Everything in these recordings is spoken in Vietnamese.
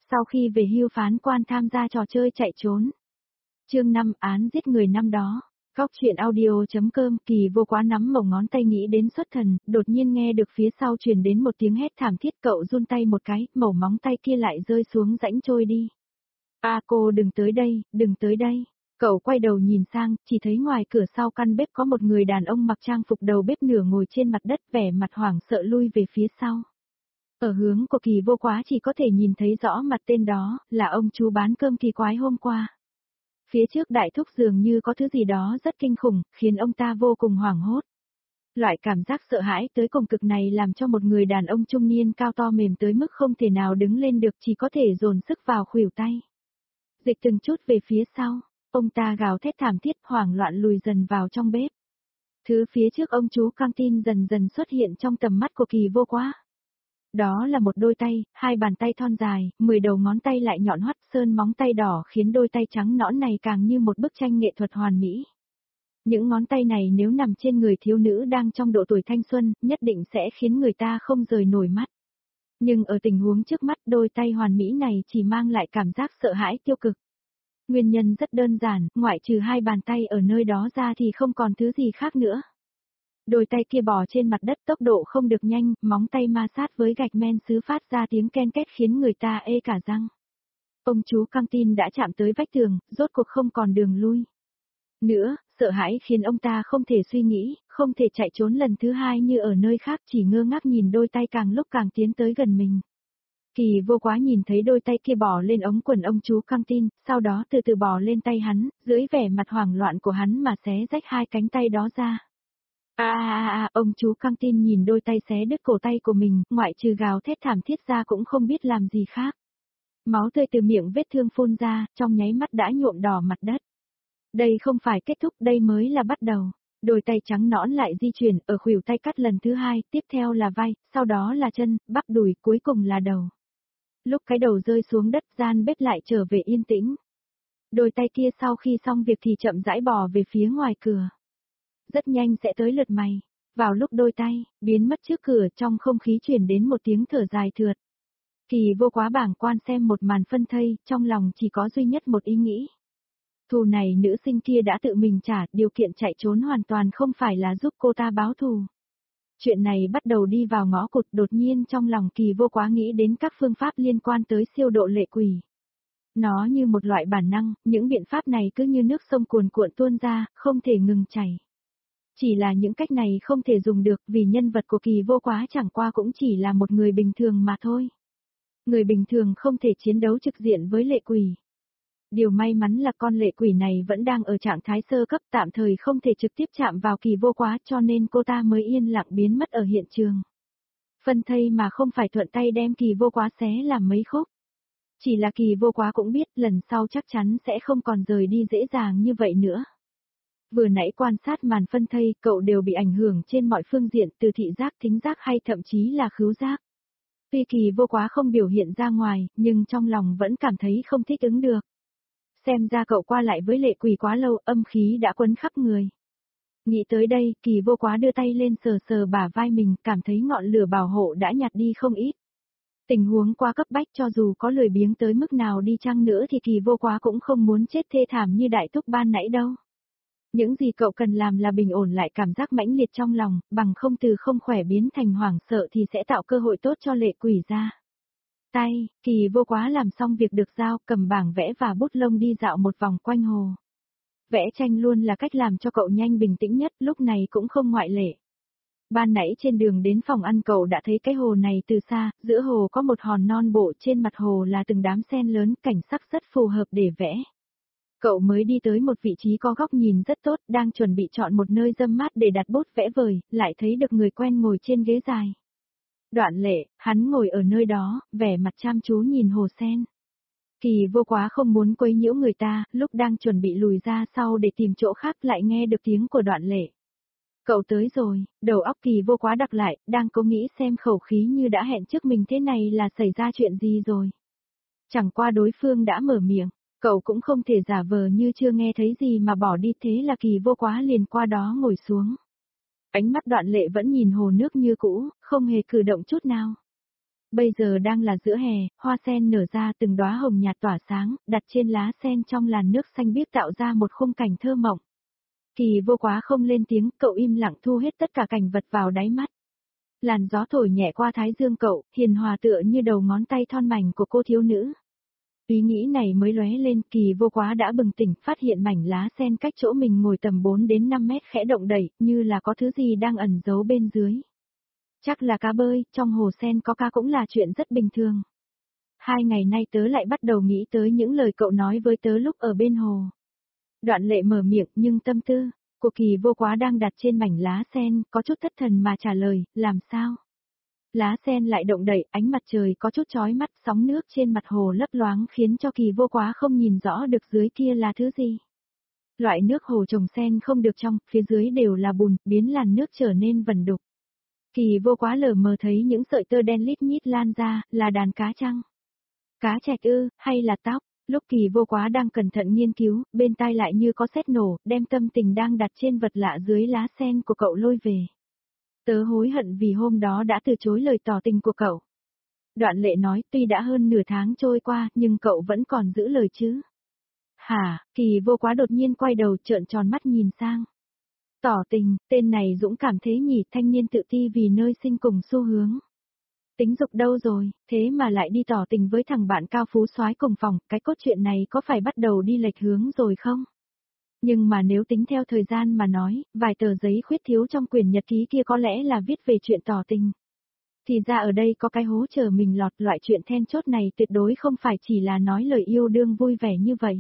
Sau khi về hưu phán quan tham gia trò chơi chạy trốn. Chương 5 án giết người năm đó. Góc truyện audio.com Kỳ Vô Quá nắm mẩu ngón tay nghĩ đến xuất thần, đột nhiên nghe được phía sau truyền đến một tiếng hét thảm thiết, cậu run tay một cái, mẩu móng tay kia lại rơi xuống rãnh trôi đi. Cô đừng tới đây, đừng tới đây. Cậu quay đầu nhìn sang, chỉ thấy ngoài cửa sau căn bếp có một người đàn ông mặc trang phục đầu bếp nửa ngồi trên mặt đất, vẻ mặt hoảng sợ lui về phía sau. Ở hướng của Kỳ Vô Quá chỉ có thể nhìn thấy rõ mặt tên đó, là ông chú bán cơm kỳ quái hôm qua. Phía trước đại thúc dường như có thứ gì đó rất kinh khủng, khiến ông ta vô cùng hoảng hốt. Loại cảm giác sợ hãi tới cùng cực này làm cho một người đàn ông trung niên cao to mềm tới mức không thể nào đứng lên được, chỉ có thể dồn sức vào khuỷu tay. Dịch từng chút về phía sau, ông ta gào thét thảm thiết, hoảng loạn lùi dần vào trong bếp. Thứ phía trước ông chú căng tin dần dần xuất hiện trong tầm mắt của Kỳ Vô Quá. Đó là một đôi tay, hai bàn tay thon dài, 10 đầu ngón tay lại nhọn hoắt, sơn móng tay đỏ khiến đôi tay trắng nõn này càng như một bức tranh nghệ thuật hoàn mỹ. Những ngón tay này nếu nằm trên người thiếu nữ đang trong độ tuổi thanh xuân, nhất định sẽ khiến người ta không rời nổi mắt. Nhưng ở tình huống trước mắt, đôi tay hoàn mỹ này chỉ mang lại cảm giác sợ hãi tiêu cực. Nguyên nhân rất đơn giản, ngoại trừ hai bàn tay ở nơi đó ra thì không còn thứ gì khác nữa. Đôi tay kia bò trên mặt đất, tốc độ không được nhanh, móng tay ma sát với gạch men sứ phát ra tiếng ken két khiến người ta ê cả răng. Ông chú căng tin đã chạm tới vách tường, rốt cuộc không còn đường lui nữa, sợ hãi khiến ông ta không thể suy nghĩ, không thể chạy trốn lần thứ hai như ở nơi khác, chỉ ngơ ngác nhìn đôi tay càng lúc càng tiến tới gần mình. Kỳ Vô Quá nhìn thấy đôi tay kia bò lên ống quần ông chú căng tin, sau đó từ từ bò lên tay hắn, dưới vẻ mặt hoảng loạn của hắn mà xé rách hai cánh tay đó ra. Ông chú căng tin nhìn đôi tay xé đứt cổ tay của mình, ngoại trừ gào thét thảm thiết ra cũng không biết làm gì khác. Máu tươi từ miệng vết thương phun ra, trong nháy mắt đã nhuộm đỏ mặt đất. Đây không phải kết thúc, đây mới là bắt đầu. Đôi tay trắng nõn lại di chuyển, ở khuỷu tay cắt lần thứ hai, tiếp theo là vai, sau đó là chân, bắp đùi, cuối cùng là đầu. Lúc cái đầu rơi xuống đất, gian bếp lại trở về yên tĩnh. Đôi tay kia sau khi xong việc thì chậm rãi bò về phía ngoài cửa. Rất nhanh sẽ tới lượt mày. Vào lúc đôi tay biến mất trước cửa, trong không khí truyền đến một tiếng thở dài thượt. Kỳ Vô Quá bàng quan xem một màn phân thây, trong lòng chỉ có duy nhất một ý nghĩ. Thù này nữ sinh kia đã tự mình trả, điều kiện chạy trốn hoàn toàn không phải là giúp cô ta báo thù. Chuyện này bắt đầu đi vào ngõ cụt, đột nhiên trong lòng Kỳ Vô Quá nghĩ đến các phương pháp liên quan tới siêu độ lệ quỷ. Nó như một loại bản năng, những biện pháp này cứ như nước sông cuồn cuộn tuôn ra, không thể ngừng chảy. Chỉ là những cách này không thể dùng được vì nhân vật của Kỳ Vô Quá chẳng qua cũng chỉ là một người bình thường mà thôi. Người bình thường không thể chiến đấu trực diện với lệ quỷ. Điều may mắn là con lệ quỷ này vẫn đang ở trạng thái sơ cấp, tạm thời không thể trực tiếp chạm vào Kỳ Vô Quá, cho nên cô ta mới yên lặng biến mất ở hiện trường. Phân thây mà không phải thuận tay đem Kỳ Vô Quá xé làm mấy khúc. Chỉ là Kỳ Vô Quá cũng biết lần sau chắc chắn sẽ không còn rời đi dễ dàng như vậy nữa. Vừa nãy quan sát màn phân thây, cậu đều bị ảnh hưởng trên mọi phương diện, từ thị giác, thính giác hay thậm chí là khứu giác. Tuy Kỳ Vô Quá không biểu hiện ra ngoài, nhưng trong lòng vẫn cảm thấy không thích ứng được. Xem ra cậu qua lại với lệ quỷ quá lâu, âm khí đã quấn khắp người. Nghĩ tới đây, Kỳ Vô Quá đưa tay lên sờ sờ bả vai mình, cảm thấy ngọn lửa bảo hộ đã nhạt đi không ít. Tình huống quá cấp bách, cho dù có lười biếng tới mức nào đi chăng nữa thì Kỳ Vô Quá cũng không muốn chết thê thảm như đại thúc ban nãy đâu. Những gì cậu cần làm là bình ổn lại cảm giác mãnh liệt trong lòng, bằng không từ không khỏe biến thành hoảng sợ thì sẽ tạo cơ hội tốt cho lệ quỷ ra. Tay, Kỳ Vô Quá làm xong việc được giao, cầm bảng vẽ và bút lông đi dạo một vòng quanh hồ. Vẽ tranh luôn là cách làm cho cậu nhanh bình tĩnh nhất, lúc này cũng không ngoại lệ. Ban nãy trên đường đến phòng ăn cậu đã thấy cái hồ này từ xa, giữa hồ có một hòn non bộ, trên mặt hồ là từng đám sen lớn, cảnh sắc rất phù hợp để vẽ. Cậu mới đi tới một vị trí có góc nhìn rất tốt, đang chuẩn bị chọn một nơi râm mát để đặt bút vẽ vời, lại thấy được người quen ngồi trên ghế dài. Đoạn Lệ, hắn ngồi ở nơi đó, vẻ mặt chăm chú nhìn hồ sen. Kỳ Vô Quá không muốn quấy nhiễu người ta, lúc đang chuẩn bị lùi ra sau để tìm chỗ khác lại nghe được tiếng của Đoạn Lệ. Cậu tới rồi, đầu óc Kỳ Vô Quá đặc lại, đang cố nghĩ xem khẩu khí như đã hẹn trước mình thế này là xảy ra chuyện gì rồi. Chẳng qua đối phương đã mở miệng, cậu cũng không thể giả vờ như chưa nghe thấy gì mà bỏ đi, thế là Kỳ Vô Quá liền qua đó ngồi xuống. Ánh mắt Đoạn Lệ vẫn nhìn hồ nước như cũ, không hề cử động chút nào. Bây giờ đang là giữa hè, hoa sen nở ra từng đóa hồng nhạt tỏa sáng, đặt trên lá sen trong làn nước xanh biếc tạo ra một khung cảnh thơ mộng. Kỳ Vô Quá không lên tiếng, cậu im lặng thu hết tất cả cảnh vật vào đáy mắt. Làn gió thổi nhẹ qua thái dương cậu, hiền hòa tựa như đầu ngón tay thon mảnh của cô thiếu nữ. Ý nghĩ này mới lóe lên, Kỳ Vô Quá đã bừng tỉnh, phát hiện mảnh lá sen cách chỗ mình ngồi tầm 4 đến 5 mét khẽ động đẩy, như là có thứ gì đang ẩn giấu bên dưới. Chắc là cá bơi, trong hồ sen có cá cũng là chuyện rất bình thường. 2 ngày nay tớ lại bắt đầu nghĩ tới những lời cậu nói với tớ lúc ở bên hồ. Đoạn Lệ mở miệng nhưng tâm tư của Kỳ Vô Quá đang đặt trên mảnh lá sen, có chút thất thần mà trả lời, làm sao? Lá sen lại động đậy, ánh mặt trời có chút chói mắt, sóng nước trên mặt hồ lấp loáng khiến cho Kỳ Vô Quá không nhìn rõ được dưới kia là thứ gì. Loại nước hồ trồng sen không được trong, phía dưới đều là bùn, biến làn nước trở nên vẩn đục. Kỳ Vô Quá lờ mờ thấy những sợi tơ đen lít nhít lan ra, là đàn cá chăng? Cá trạch ư, hay là tóc? Lúc Kỳ Vô Quá đang cẩn thận nghiên cứu, bên tai lại như có sét nổ, đem tâm tình đang đặt trên vật lạ dưới lá sen của cậu lôi về. Tớ hối hận vì hôm đó đã từ chối lời tỏ tình của cậu. Đoạn Lệ nói, tuy đã hơn nửa tháng trôi qua, nhưng cậu vẫn còn giữ lời chứ. Hả, Kỳ Vô Quá đột nhiên quay đầu trợn tròn mắt nhìn sang. Tỏ tình, tên này dũng cảm thế nhỉ, thanh niên tự ti vì nơi sinh cùng xu hướng. Tính dục đâu rồi, thế mà lại đi tỏ tình với thằng bạn cao phú soái cùng phòng, cái cốt truyện này có phải bắt đầu đi lệch hướng rồi không? Nhưng mà nếu tính theo thời gian mà nói, vài tờ giấy khuyết thiếu trong quyển nhật ký kia có lẽ là viết về chuyện tỏ tình. Thì ra ở đây có cái hố chờ mình lọt, loại chuyện then chốt này tuyệt đối không phải chỉ là nói lời yêu đương vui vẻ như vậy.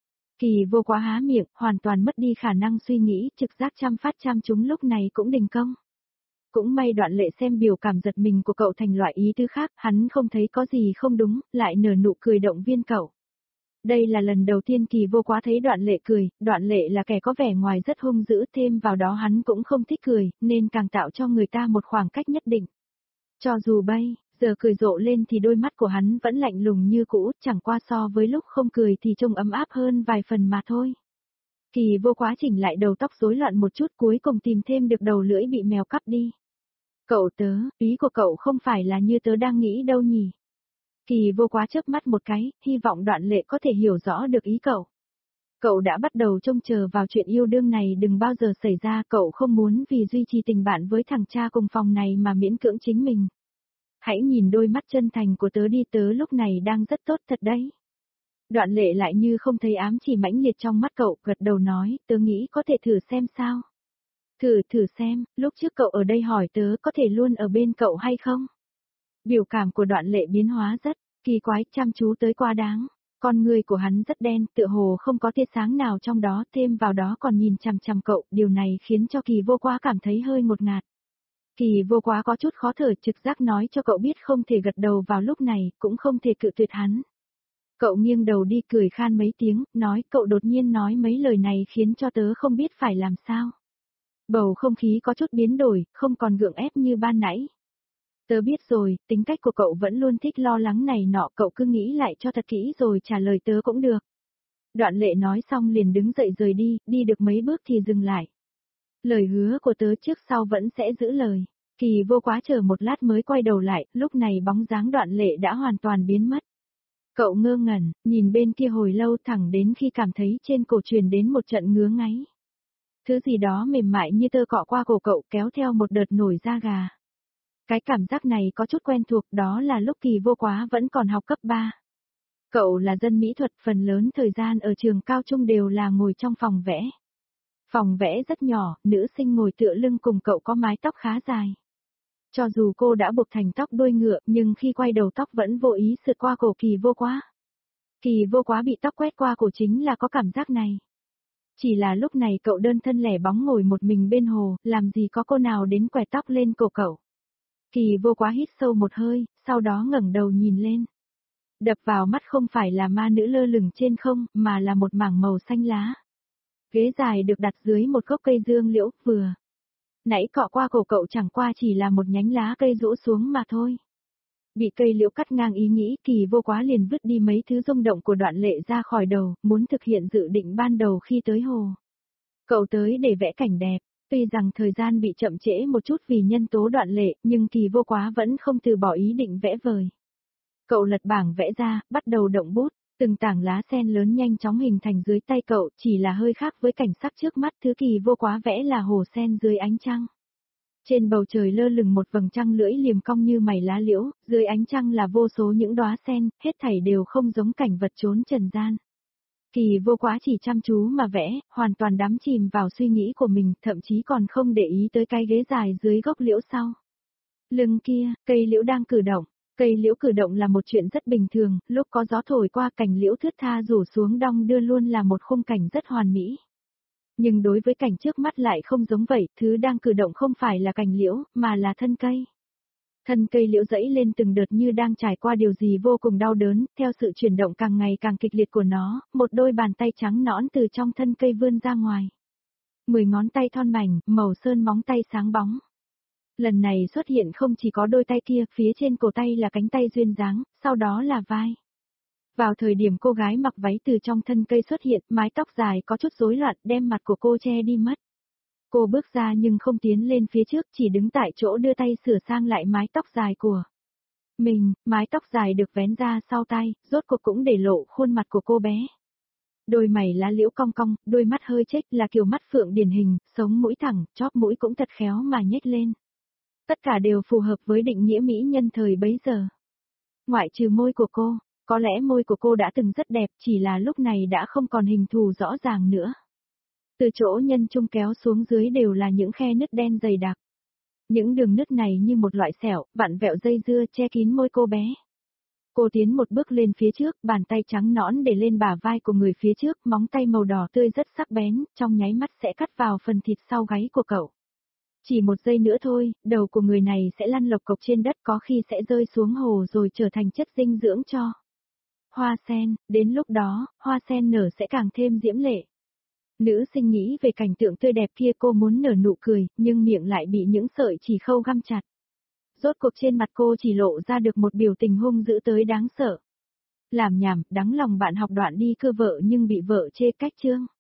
Kỳ Vô Quá há miệng, hoàn toàn mất đi khả năng suy nghĩ, trực giác chăm phát chăm chúng lúc này cũng đình công. Cũng may Đoạn Lệ xem biểu cảm giật mình của cậu thành loại ý tứ khác, hắn không thấy có gì không đúng, lại nở nụ cười động viên cậu. Đây là lần đầu tiên Kỳ Vô Quá thấy Đoạn Lệ cười, Đoạn Lệ là kẻ có vẻ ngoài rất hung dữ, thêm vào đó hắn cũng không thích cười, nên càng tạo cho người ta một khoảng cách nhất định. Cho dù bây giờ cười rộ lên thì đôi mắt của hắn vẫn lạnh lùng như cũ, chẳng qua so với lúc không cười thì trông ấm áp hơn vài phần mà thôi. Kỳ Vô Quá chỉnh lại đầu tóc rối loạn một chút, cuối cùng tìm thêm được đầu lưỡi bị mèo cắp đi. Cậu tớ, ý của cậu không phải là như tớ đang nghĩ đâu nhỉ? Kỳ Vô Quá chớp mắt một cái, hy vọng Đoạn Lệ có thể hiểu rõ được ý cậu. Cậu đã bắt đầu trông chờ vào chuyện yêu đương này đừng bao giờ xảy ra, cậu không muốn vì duy trì tình bạn với thằng cha cùng phòng này mà miễn cưỡng chính mình. Hãy nhìn đôi mắt chân thành của tớ đi, tớ lúc này đang rất tốt thật đấy. Đoạn Lệ lại như không thấy ám chỉ mãnh liệt trong mắt cậu, gật đầu nói, tớ nghĩ có thể thử xem sao. Thử xem, lúc trước cậu ở đây hỏi tớ có thể luôn ở bên cậu hay không? Biểu cảm của Đoạn Lệ biến hóa rất kỳ quái, chăm chú tới quá đáng. Con người của hắn rất đen, tựa hồ không có tia sáng nào trong đó, thêm vào đó còn nhìn chằm chằm cậu, điều này khiến cho Kỳ Vô Quá cảm thấy hơi ngột ngạt. Kỳ Vô Quá có chút khó thở, trực giác nói cho cậu biết không thể gật đầu vào lúc này, cũng không thể cự tuyệt hắn. Cậu nghiêng đầu đi cười khan mấy tiếng, nói cậu đột nhiên nói mấy lời này khiến cho tớ không biết phải làm sao. Bầu không khí có chút biến đổi, không còn gượng ép như ban nãy. Tớ biết rồi, tính cách của cậu vẫn luôn thích lo lắng này nọ, cậu cứ nghĩ lại cho thật kỹ rồi trả lời tớ cũng được. Đoạn Lệ nói xong liền đứng dậy rời đi, đi được mấy bước thì dừng lại. Lời hứa của tớ trước sau vẫn sẽ giữ lời. Kỳ Vô Quá chờ một lát mới quay đầu lại, lúc này bóng dáng Đoạn Lệ đã hoàn toàn biến mất. Cậu ngơ ngẩn, nhìn bên kia hồi lâu thẳng đến khi cảm thấy trên cổ truyền đến một trận ngứa ngáy. Thứ gì đó mềm mại như tơ cọ qua cổ cậu kéo theo một đợt nổi da gà. Cái cảm giác này có chút quen thuộc, đó là lúc Kỳ Vô Quá vẫn còn học cấp 3. Cậu là dân mỹ thuật, phần lớn thời gian ở trường cao trung đều là ngồi trong phòng vẽ. Phòng vẽ rất nhỏ, nữ sinh ngồi tựa lưng cùng cậu có mái tóc khá dài. Cho dù cô đã buộc thành tóc đuôi ngựa, nhưng khi quay đầu tóc vẫn vô ý sượt qua cổ Kỳ Vô Quá. Kỳ Vô Quá bị tóc quét qua cổ chính là có cảm giác này. Chỉ là lúc này cậu đơn thân lẻ bóng ngồi một mình bên hồ, làm gì có cô nào đến quẹt tóc lên cổ cậu. Kỳ Vô Quá hít sâu một hơi, sau đó ngẩng đầu nhìn lên. Đập vào mắt không phải là ma nữ lơ lửng trên không, mà là một mảng màu xanh lá. Ghế dài được đặt dưới một gốc cây dương liễu, vừa nãy cọ qua cổ cậu chẳng qua chỉ là một nhánh lá cây rũ xuống mà thôi. Bị cây liễu cắt ngang ý nghĩ, Kỳ Vô Quá liền vứt đi mấy thứ rung động của Đoạn Lệ ra khỏi đầu, muốn thực hiện dự định ban đầu khi tới hồ. Cậu tới để vẽ cảnh đẹp, Tuy rằng thời gian bị chậm trễ một chút vì nhân tố đoạn lệ, nhưng Kỳ Vô Quá vẫn không từ bỏ ý định vẽ vời. Cậu lật bảng vẽ ra, bắt đầu động bút, từng tảng lá sen lớn nhanh chóng hình thành dưới tay cậu, chỉ là hơi khác với cảnh sắc trước mắt. Thứ Kỳ Vô Quá vẽ là hồ sen dưới ánh trăng. Trên bầu trời lơ lửng một vầng trăng lưỡi liềm cong như mày lá liễu, dưới ánh trăng là vô số những đóa sen, hết thảy đều không giống cảnh vật trốn trần gian. Kỳ Vô Quá chỉ chăm chú mà vẽ, hoàn toàn đắm chìm vào suy nghĩ của mình, thậm chí còn không để ý tới cái ghế dài dưới gốc liễu sau. Lưng kia, cây liễu đang cử động. Cây liễu cử động là một chuyện rất bình thường, lúc có gió thổi qua cành liễu thướt tha rủ xuống đong đưa luôn là một khung cảnh rất hoàn mỹ. Nhưng đối với cảnh trước mắt lại không giống vậy, thứ đang cử động không phải là cành liễu, mà là thân cây. Thân cây liễu dẫy lên từng đợt như đang trải qua điều gì vô cùng đau đớn, theo sự chuyển động càng ngày càng kịch liệt của nó, một đôi bàn tay trắng nõn từ trong thân cây vươn ra ngoài. 10 ngón tay thon mảnh, màu sơn móng tay sáng bóng. Lần này xuất hiện không chỉ có đôi tay kia, phía trên cổ tay là cánh tay duyên dáng, sau đó là vai. Vào thời điểm cô gái mặc váy từ trong thân cây xuất hiện, mái tóc dài có chút rối loạn, đem mặt của cô che đi mất. Cô bước ra nhưng không tiến lên phía trước, chỉ đứng tại chỗ đưa tay sửa sang lại mái tóc dài của mình. Mái tóc dài được vén ra sau tai, rốt cuộc cũng để lộ khuôn mặt của cô bé. Đôi mày lá liễu cong cong, đôi mắt hơi chếch là kiểu mắt phượng điển hình, sống mũi thẳng, chóp mũi cũng thật khéo mà nhếch lên. Tất cả đều phù hợp với định nghĩa mỹ nhân thời bấy giờ. Ngoại trừ môi của cô, có lẽ môi của cô đã từng rất đẹp, chỉ là lúc này đã không còn hình thù rõ ràng nữa. Từ chỗ nhân trung kéo xuống dưới đều là những khe nứt đen dày đặc. Những đường nứt này như một loại sẹo, vặn vẹo dây dưa che kín môi cô bé. Cô tiến một bước lên phía trước, bàn tay trắng nõn để lên bả vai của người phía trước, móng tay màu đỏ tươi rất sắc bén, trong nháy mắt sẽ cắt vào phần thịt sau gáy của cậu. Chỉ một giây nữa thôi, đầu của người này sẽ lăn lộc cộc trên đất, có khi sẽ rơi xuống hồ rồi trở thành chất dinh dưỡng cho hoa sen, đến lúc đó, hoa sen nở sẽ càng thêm diễm lệ. Nữ sinh nghĩ về cảnh tượng tươi đẹp kia, cô muốn nở nụ cười, nhưng miệng lại bị những sợi chỉ khâu găm chặt. Rốt cuộc trên mặt cô chỉ lộ ra được một biểu tình hung dữ tới đáng sợ. Làm nhảm, đắng lòng bạn học đoạn đi cưa vợ nhưng bị vợ chê cách chương.